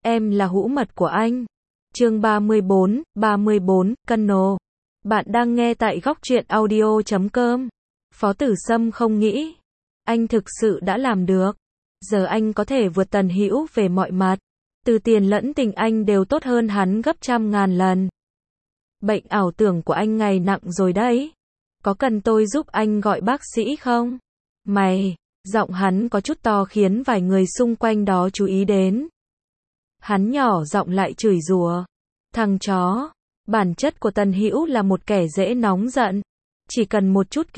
Em là hũ mật của anh. Chương 34, Cano. Bạn đang nghe tại góc truyện audio.com. Phó Tử Sâm không nghĩ anh thực sự đã làm được. Giờ anh có thể vượt Tần Hữu về mọi mặt. Từ tiền lẫn tình anh đều tốt hơn hắn gấp trăm ngàn lần. Bệnh ảo tưởng của anh ngày nặng rồi đấy. Có cần tôi giúp anh gọi bác sĩ không? Mày, giọng hắn có chút to khiến vài người xung quanh đó chú ý đến. Hắn nhỏ giọng lại chửi rủa. Thằng chó, bản chất của Tần Hữu là một kẻ dễ nóng giận. Chỉ cần một chút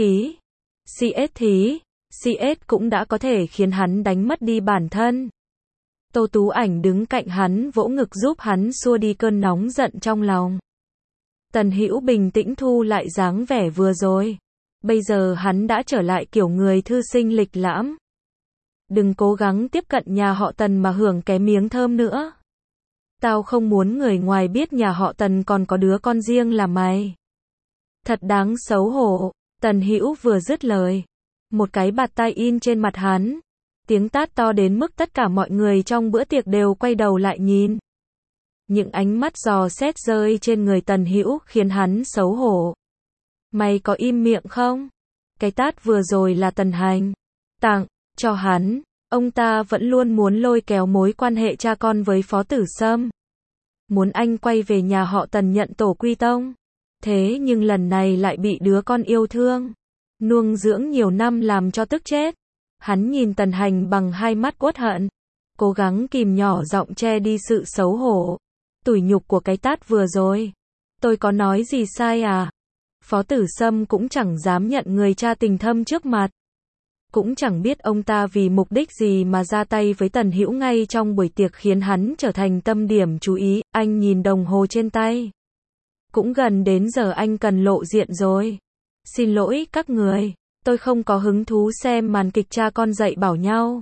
CS thì, CS cũng đã có thể khiến hắn đánh mất đi bản thân. Tô Tú Ảnh đứng cạnh hắn vỗ ngực giúp hắn xua đi cơn nóng giận trong lòng. Tần Hữu bình tĩnh thu lại dáng vẻ vừa rồi. Bây giờ hắn đã trở lại kiểu người thư sinh lịch lãm. Đừng cố gắng tiếp cận nhà họ Tần mà hưởng cái miếng thơm nữa. Tao không muốn người ngoài biết nhà họ Tần còn có đứa con riêng là mày. Thật đáng xấu hổ. Tần Hữu vừa dứt lời, một cái bạt tai in trên mặt hắn. Tiếng tát to đến mức tất cả mọi người trong bữa tiệc đều quay đầu lại nhìn. Những ánh mắt dò xét rơi trên người Tần Hữu khiến hắn xấu hổ. Mày có im miệng không? Cái tát vừa rồi là Tần Hành tặng cho hắn. Ông ta vẫn luôn muốn lôi kéo mối quan hệ cha con với Phó Tử Sâm. Muốn anh quay về nhà họ Tần nhận tổ quy tông. Thế nhưng lần này lại bị đứa con yêu thương, nuông dưỡng nhiều năm làm cho tức chết. Hắn nhìn Tần Hành bằng hai mắt uất hận. Cố gắng kìm nhỏ giọng che đi sự xấu hổ, tủi nhục của cái tát vừa rồi. Tôi có nói gì sai à? Phó Tử Sâm cũng chẳng dám nhận người cha tình thâm trước mặt. Cũng chẳng biết ông ta vì mục đích gì mà ra tay với Tần Hữu ngay trong buổi tiệc khiến hắn trở thành tâm điểm chú ý. Anh nhìn đồng hồ trên tay. Cũng gần đến giờ anh cần lộ diện rồi. Xin lỗi các người, tôi không có hứng thú xem màn kịch cha con dạy bảo nhau.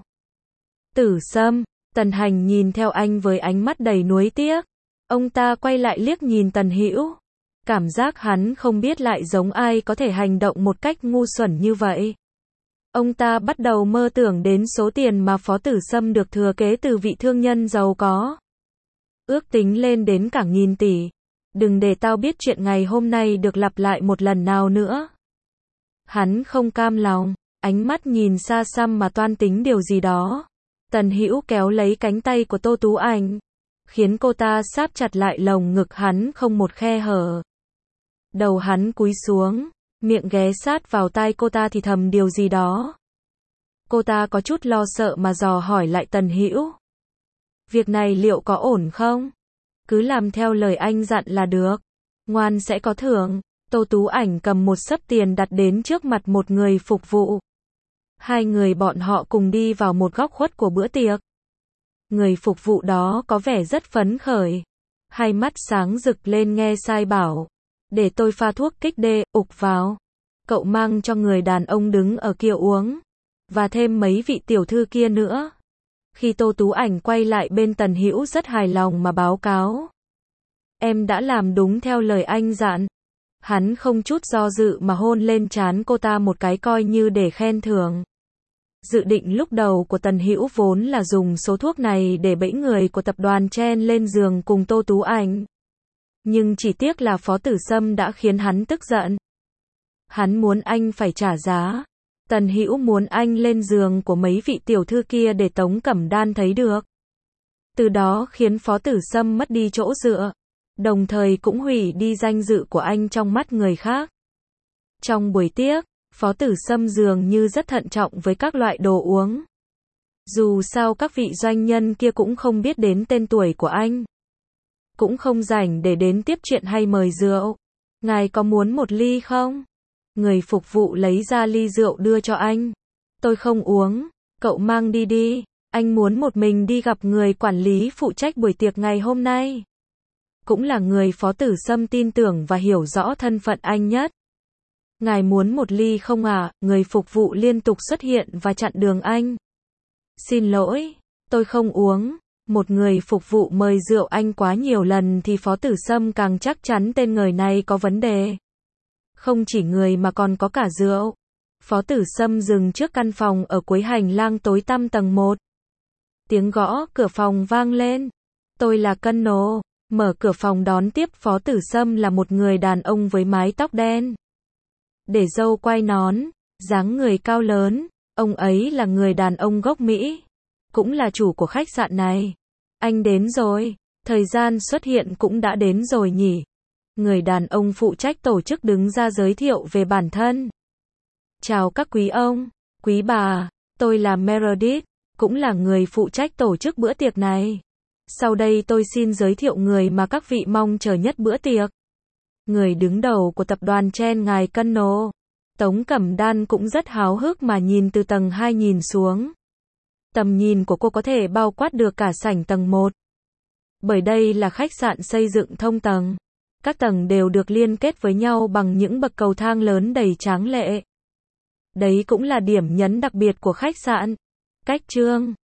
Tử Sâm, Tần Hành nhìn theo anh với ánh mắt đầy nuối tiếc. Ông ta quay lại liếc nhìn Tần Hữu. Cảm giác hắn không biết lại giống ai có thể hành động một cách ngu xuẩn như vậy. Ông ta bắt đầu mơ tưởng đến số tiền mà Phó Tử Sâm được thừa kế từ vị thương nhân giàu có. Ước tính lên đến cả nghìn tỷ. Đừng để tao biết chuyện ngày hôm nay được lặp lại một lần nào nữa. Hắn không cam lòng, ánh mắt nhìn xa xăm mà toan tính điều gì đó. Tần Hữu kéo lấy cánh tay của Tô Tú Ảnh, khiến cô ta sáp chặt lại lồng ngực hắn không một khe hở. Đầu hắn cúi xuống, miệng ghé sát vào tai cô ta thì thầm điều gì đó. Cô ta có chút lo sợ mà dò hỏi lại Tần Hữu. Việc này liệu có ổn không? Cứ làm theo lời anh dặn là được. Ngoan sẽ có thưởng. Tô Tú Ảnh cầm một xấp tiền đặt đến trước mặt một người phục vụ. Hai người bọn họ cùng đi vào một góc khuất của bữa tiệc. Người phục vụ đó có vẻ rất phấn khởi. Hai mắt sáng rực lên nghe sai bảo. Để tôi pha thuốc kích đê, ục vào. Cậu mang cho người đàn ông đứng ở kia uống. Và thêm mấy vị tiểu thư kia nữa. Khi Tô Tú Ảnh quay lại bên Tần Hữu rất hài lòng mà báo cáo. Em đã làm đúng theo lời anh dặn. Hắn không chút do dự mà hôn lên trán cô ta một cái coi như để khen thưởng. Dự định lúc đầu của Tần Hữu vốn là dùng số thuốc này để bẫy người của tập đoàn chen lên giường cùng Tô Tú Ảnh. Nhưng chỉ tiếc là Phó Tử Sâm đã khiến hắn tức giận. Hắn muốn anh phải trả giá. Tần Hữu muốn anh lên giường của mấy vị tiểu thư kia để Tống Cẩm Đan thấy được. Từ đó khiến Phó Tử Sâm mất đi chỗ dựa. Đồng thời cũng hủy đi danh dự của anh trong mắt người khác. Trong buổi tiệc, Phó Tử Sâm dường như rất thận trọng với các loại đồ uống. Dù sao các vị doanh nhân kia cũng không biết đến tên tuổi của anh. Cũng không rảnh để đến tiếp chuyện hay mời rượu. Ngài có muốn một ly không? Người phục vụ lấy ra ly rượu đưa cho anh. Tôi không uống, cậu mang đi đi. Anh muốn một mình đi gặp người quản lý phụ trách buổi tiệc ngày hôm nay. Cũng là người Phó Tử Sâm tin tưởng và hiểu rõ thân phận anh nhất. Ngài muốn một ly không à? Người phục vụ liên tục xuất hiện và chặn đường anh. Xin lỗi, tôi không uống. Một người phục vụ mời rượu anh quá nhiều lần thì Phó Tử Sâm càng chắc chắn tên người này có vấn đề. Không chỉ người mà còn có cả rượu. Phó Tử Sâm dừng trước căn phòng ở cuối hành lang tối tăm tầng 1. Tiếng gõ cửa phòng vang lên. Tôi là Cano. Mở cửa phòng đón tiếp Phó Tử Sâm là một người đàn ông với mái tóc đen, để râu quai nón, dáng người cao lớn. Ông ấy là người đàn ông gốc Mỹ, cũng là chủ của khách sạn này. Anh đến rồi, thời gian xuất hiện cũng đã đến rồi nhỉ? Người đàn ông phụ trách tổ chức đứng ra giới thiệu về bản thân. Chào các quý ông, quý bà, tôi là Meredith, cũng là người phụ trách tổ chức bữa tiệc này. Sau đây tôi xin giới thiệu người mà các vị mong chờ nhất bữa tiệc. Người đứng đầu của tập đoàn Chen, ngài Cano. Tống Cẩm Đan cũng rất háo hức mà nhìn từ tầng 2 nhìn xuống. Tầm nhìn của cô có thể bao quát được cả sảnh tầng 1. Bởi đây là khách sạn xây dựng thông tầng. Các tầng đều được liên kết với nhau bằng những bậc cầu thang lớn đầy tráng lệ. Đấy cũng là điểm nhấn đặc biệt của khách sạn. Cách trương